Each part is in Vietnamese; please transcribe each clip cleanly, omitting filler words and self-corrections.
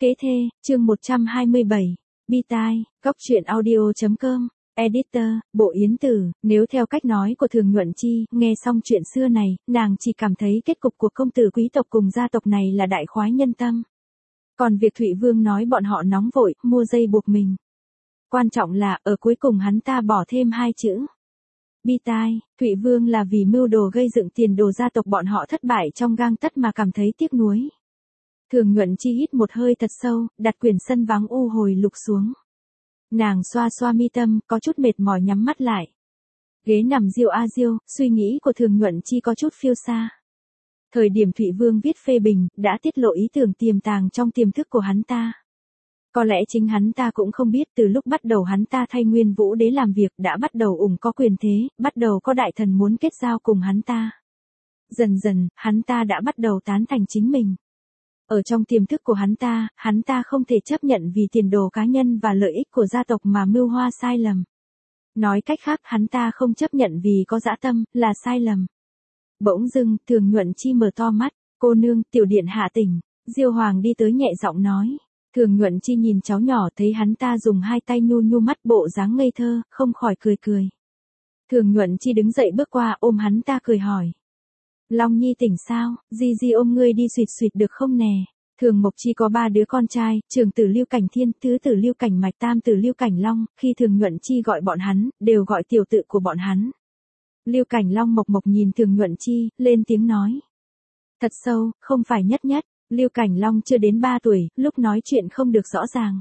Kế thê, chương 127. Bi tai, góc truyện audio.com. Editor, Bộ Yến Tử. Nếu theo cách nói của Thường Nhuận Chi, nghe xong chuyện xưa này, nàng chỉ cảm thấy kết cục của công tử quý tộc cùng gia tộc này là đại khoái nhân tâm. Còn việc Thụy Vương nói bọn họ nóng vội, mua dây buộc mình. Quan trọng là, ở cuối cùng hắn ta bỏ thêm hai chữ. Bi tai, Thụy Vương là vì mưu đồ gây dựng tiền đồ gia tộc bọn họ thất bại trong gang tấc mà cảm thấy tiếc nuối. Thường Nhuận Chi hít một hơi thật sâu, đặt quyển Sân Vắng U Hồi Lục xuống. Nàng xoa xoa mi tâm, có chút mệt mỏi nhắm mắt lại. Ghế nằm diêu a diêu, suy nghĩ của Thường Nhuận Chi có chút phiêu xa. Thời điểm Thụy Vương viết phê bình, đã tiết lộ ý tưởng tiềm tàng trong tiềm thức của hắn ta. Có lẽ chính hắn ta cũng không biết từ lúc bắt đầu hắn ta thay Nguyên Vũ Đế làm việc đã bắt đầu có quyền thế, bắt đầu có đại thần muốn kết giao cùng hắn ta. Dần dần, hắn ta đã bắt đầu tán thành chính mình. Ở trong tiềm thức của hắn ta không thể chấp nhận vì tiền đồ cá nhân và lợi ích của gia tộc mà mưu hoa sai lầm. Nói cách khác, hắn ta không chấp nhận vì có dã tâm, là sai lầm. Bỗng dưng, Thường Nhuận Chi mở to mắt, cô nương, tiểu điện hạ tỉnh. Diêu Hoàng đi tới nhẹ giọng nói. Thường Nhuận Chi nhìn cháu nhỏ thấy hắn ta dùng hai tay nhu nhu mắt bộ dáng ngây thơ, không khỏi cười cười. Thường Nhuận Chi đứng dậy bước qua ôm hắn ta cười hỏi. Long Nhi tỉnh sao, Di ôm ngươi đi suỵt suỵt được không nè? Thường Mộc Chi có 3 đứa con trai, trưởng tử Lưu Cảnh Thiên, thứ tử Lưu Cảnh Mạch, tam tử Lưu Cảnh Long, khi Thường Nhuận Chi gọi bọn hắn, đều gọi tiểu tự của bọn hắn. Lưu Cảnh Long Mộc Mộc nhìn Thường Nhuận Chi, lên tiếng nói. Thật sâu, không phải nhất nhất, Lưu Cảnh Long chưa đến 3 tuổi, lúc nói chuyện không được rõ ràng.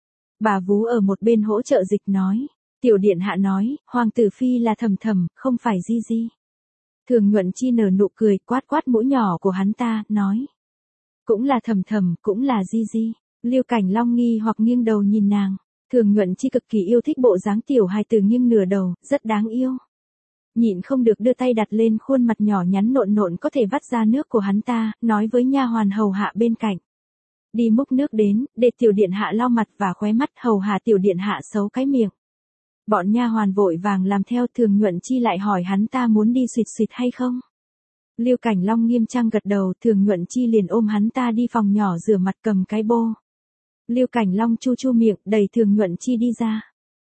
Bà Vú ở một bên hỗ trợ dịch nói. Tiểu điện hạ nói, Hoàng tử Phi là Thầm Thầm, không phải Di. Thường Nhuận Chi nở nụ cười, quát quát mũi nhỏ của hắn ta, nói. Cũng là Thầm Thầm, cũng là Di. Lưu Cảnh Long nghi hoặc nghiêng đầu nhìn nàng. Thường Nhuận Chi cực kỳ yêu thích bộ dáng tiểu hài tử nghiêng nửa đầu, rất đáng yêu. Nhịn không được đưa tay đặt lên khuôn mặt nhỏ nhắn nộn nộn có thể vắt ra nước của hắn ta, nói với nha hoàn hầu hạ bên cạnh. Đi múc nước đến, để tiểu điện hạ lau mặt và khóe mắt, hầu hạ tiểu điện hạ xấu cái miệng. Bọn nha hoàn vội vàng làm theo. Thường Nhuận Chi lại hỏi hắn ta muốn đi suỵt suỵt hay không. Lưu Cảnh Long nghiêm trang gật đầu. Thường Nhuận Chi liền ôm hắn ta đi phòng nhỏ rửa mặt cầm cái bô. Lưu Cảnh Long chu chu miệng đẩy Thường Nhuận Chi đi ra.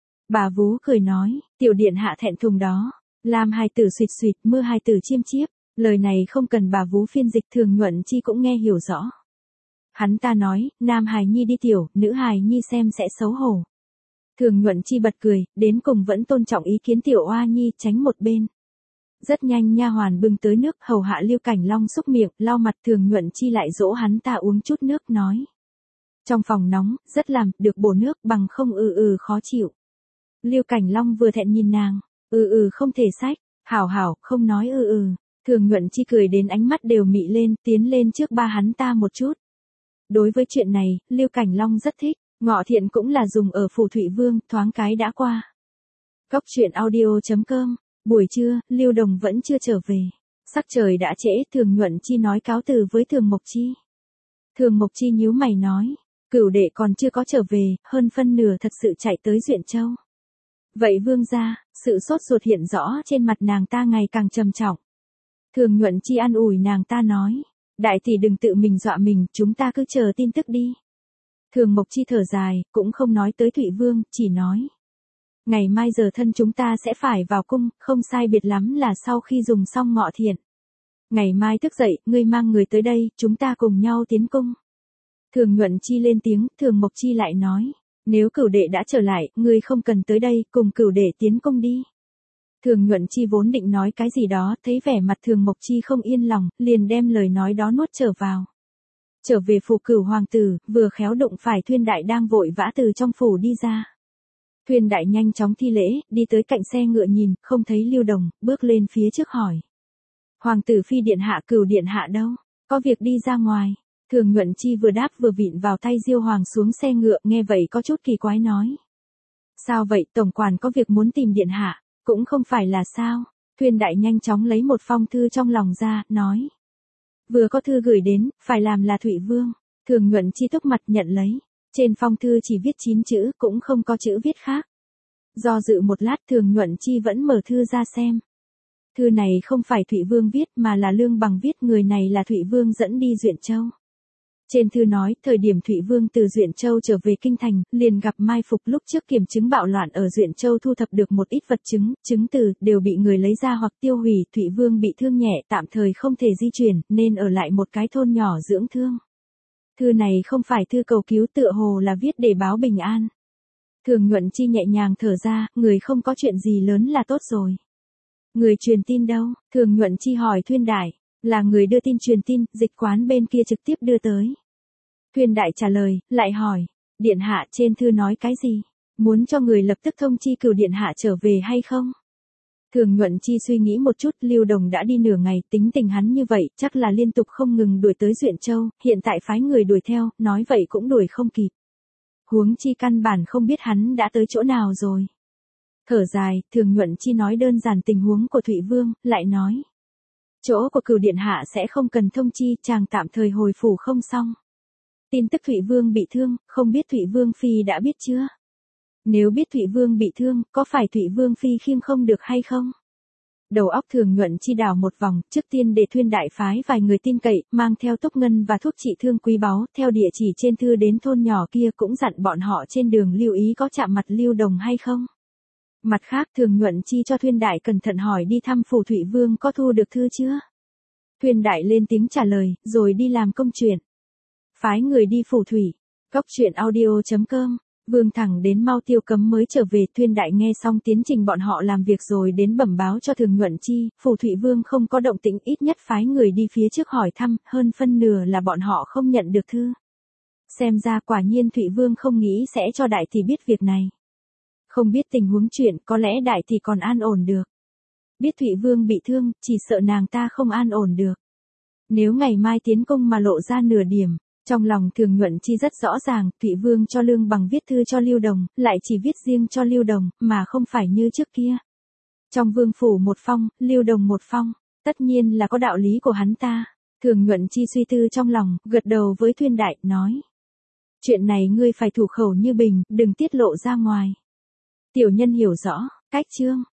Bà Vú cười nói, tiểu điện hạ thẹn thùng đó. Làm hài tử suỵt suỵt, mưa hài tử chiêm chiếp. Lời này không cần bà Vú phiên dịch, Thường Nhuận Chi cũng nghe hiểu rõ. Hắn ta nói, nam hài nhi đi tiểu, nữ hài nhi xem sẽ xấu hổ. Thường Nhuận Chi bật cười, đến cùng vẫn tôn trọng ý kiến tiểu oa nhi, tránh một bên. Rất nhanh nha hoàn bưng tới nước, hầu hạ Lưu Cảnh Long xúc miệng, lau mặt. Thường Nhuận Chi lại dỗ hắn ta uống chút nước, nói. Trong phòng nóng, rất làm, được bổ nước, bằng không khó chịu. Lưu Cảnh Long vừa thẹn nhìn nàng, không thể xách, hảo, không nói Thường Nhuận Chi cười đến ánh mắt đều mị lên, tiến lên trước ba hắn ta một chút. Đối với chuyện này, Lưu Cảnh Long rất thích. Ngọ thiện cũng là dùng ở phủ Thụy Vương, thoáng cái đã qua. Góc truyện audio.com. Buổi trưa, Lưu Đồng vẫn chưa trở về. Sắc trời đã trễ, Thường Nhuận Chi nói cáo từ với Thường Mộc Chi. Thường Mộc Chi nhíu mày nói, cửu đệ còn chưa có trở về, hơn phân nửa thật sự chạy tới Duyện Châu. Vậy vương gia, sự sốt ruột hiện rõ trên mặt nàng ta ngày càng trầm trọng. Thường Nhuận Chi an ủi nàng ta nói, đại tỷ đừng tự mình dọa mình, chúng ta cứ chờ tin tức đi. Thường Mộc Chi thở dài, cũng không nói tới Thụy Vương, chỉ nói. Ngày mai giờ thân chúng ta sẽ phải vào cung, không sai biệt lắm là sau khi dùng xong ngọ thiện. Ngày mai thức dậy, ngươi mang người tới đây, chúng ta cùng nhau tiến cung. Thường Nhuận Chi lên tiếng, Thường Mộc Chi lại nói. Nếu cửu đệ đã trở lại, ngươi không cần tới đây, cùng cửu đệ tiến cung đi. Thường Nhuận Chi vốn định nói cái gì đó, thấy vẻ mặt Thường Mộc Chi không yên lòng, liền đem lời nói đó nuốt trở vào. Trở về phủ Cửu hoàng tử, vừa khéo đụng phải Thuyên Đại đang vội vã từ trong phủ đi ra. Thuyên Đại nhanh chóng thi lễ, đi tới cạnh xe ngựa nhìn, không thấy Lưu Đồng, bước lên phía trước hỏi. Hoàng tử Phi điện hạ, Cửu điện hạ đâu? Có việc đi ra ngoài. Thường Nhuận Chi vừa đáp vừa vịn vào tay Diêu Hoàng xuống xe ngựa, nghe vậy có chút kỳ quái nói. Sao vậy, tổng quản có việc muốn tìm điện hạ, cũng không phải là sao. Thuyên Đại nhanh chóng lấy một phong thư trong lòng ra, nói. Vừa có thư gửi đến, phải làm là Thụy Vương. Thường Nhuận Chi tức mặt nhận lấy. Trên phong thư chỉ viết 9 chữ, cũng không có chữ viết khác. Do dự một lát, Thường Nhuận Chi vẫn mở thư ra xem. Thư này không phải Thụy Vương viết mà là Lương Bằng viết, người này là Thụy Vương dẫn đi Duyện Châu. Trên thư nói, thời điểm Thụy Vương từ Duyện Châu trở về Kinh Thành, liền gặp mai phục lúc trước kiểm chứng bạo loạn ở Duyện Châu thu thập được một ít vật chứng, chứng từ, đều bị người lấy ra hoặc tiêu hủy. Thụy Vương bị thương nhẹ, tạm thời không thể di chuyển, nên ở lại một cái thôn nhỏ dưỡng thương. Thư này không phải thư cầu cứu, tựa hồ là viết để báo bình an. Thường Nhuận Chi nhẹ nhàng thở ra, người không có chuyện gì lớn là tốt rồi. Người truyền tin đâu? Thường Nhuận Chi hỏi Thuyên Đại. Là người đưa tin truyền tin, dịch quán bên kia trực tiếp đưa tới. Thuyên Đại trả lời, lại hỏi. Điện hạ trên thư nói cái gì? Muốn cho người lập tức thông chi Cửu điện hạ trở về hay không? Thường Nhuận Chi suy nghĩ một chút, Lưu Đồng đã đi nửa ngày, tính tình hắn như vậy, chắc là liên tục không ngừng đuổi tới Duyện Châu, hiện tại phái người đuổi theo, nói vậy cũng đuổi không kịp. Huống chi căn bản không biết hắn đã tới chỗ nào rồi. Thở dài, Thường Nhuận Chi nói đơn giản tình huống của Thụy Vương, lại nói. Chỗ của Cửu điện hạ sẽ không cần thông chi, chàng tạm thời hồi phủ không xong. Tin tức Thụy Vương bị thương, không biết Thụy Vương phi đã biết chưa? Nếu biết Thụy Vương bị thương, có phải Thụy Vương phi khiêng không được hay không? Đầu óc Thường Nhuận Chi đảo một vòng, trước tiên để Thuyên Đại phái vài người tin cậy, mang theo tốc ngân và thuốc trị thương quý báu, theo địa chỉ trên thư đến thôn nhỏ kia, cũng dặn bọn họ trên đường lưu ý có chạm mặt Lưu Đồng hay không. Mặt khác, Thường Nhuận Chi cho Thuyên Đại cẩn thận hỏi đi thăm phủ Thụy Vương có thu được thư chưa. Thuyên Đại lên tiếng trả lời, rồi đi làm công chuyện. Phái người đi phủ thủy. Góc truyện audio.com. Vương thẳng đến Mao Tiêu Cấm mới trở về. Thuyên Đại nghe xong tiến trình bọn họ làm việc rồi đến bẩm báo cho Thường Nhuận Chi, phủ Thụy Vương không có động tĩnh, ít nhất phái người đi phía trước hỏi thăm, hơn phân nửa là bọn họ không nhận được thư. Xem ra quả nhiên Thụy Vương không nghĩ sẽ cho Đại Tỷ biết việc này. Không biết tình huống chuyện, có lẽ Đại Tỷ còn an ổn được. Biết Thụy Vương bị thương, chỉ sợ nàng ta không an ổn được. Nếu ngày mai tiến công mà lộ ra nửa điểm, trong lòng Thường Nhuận Chi rất rõ ràng, Thụy Vương cho Lương Bằng viết thư cho Lưu Đồng, lại chỉ viết riêng cho Lưu Đồng, mà không phải như trước kia. Trong vương phủ một phong, Lưu Đồng một phong, tất nhiên là có đạo lý của hắn ta. Thường Nhuận Chi suy tư trong lòng, gật đầu với Thuyên Đại, nói. Chuyện này ngươi phải thủ khẩu như bình, đừng tiết lộ ra ngoài. Tiểu nhân hiểu rõ, cách chương.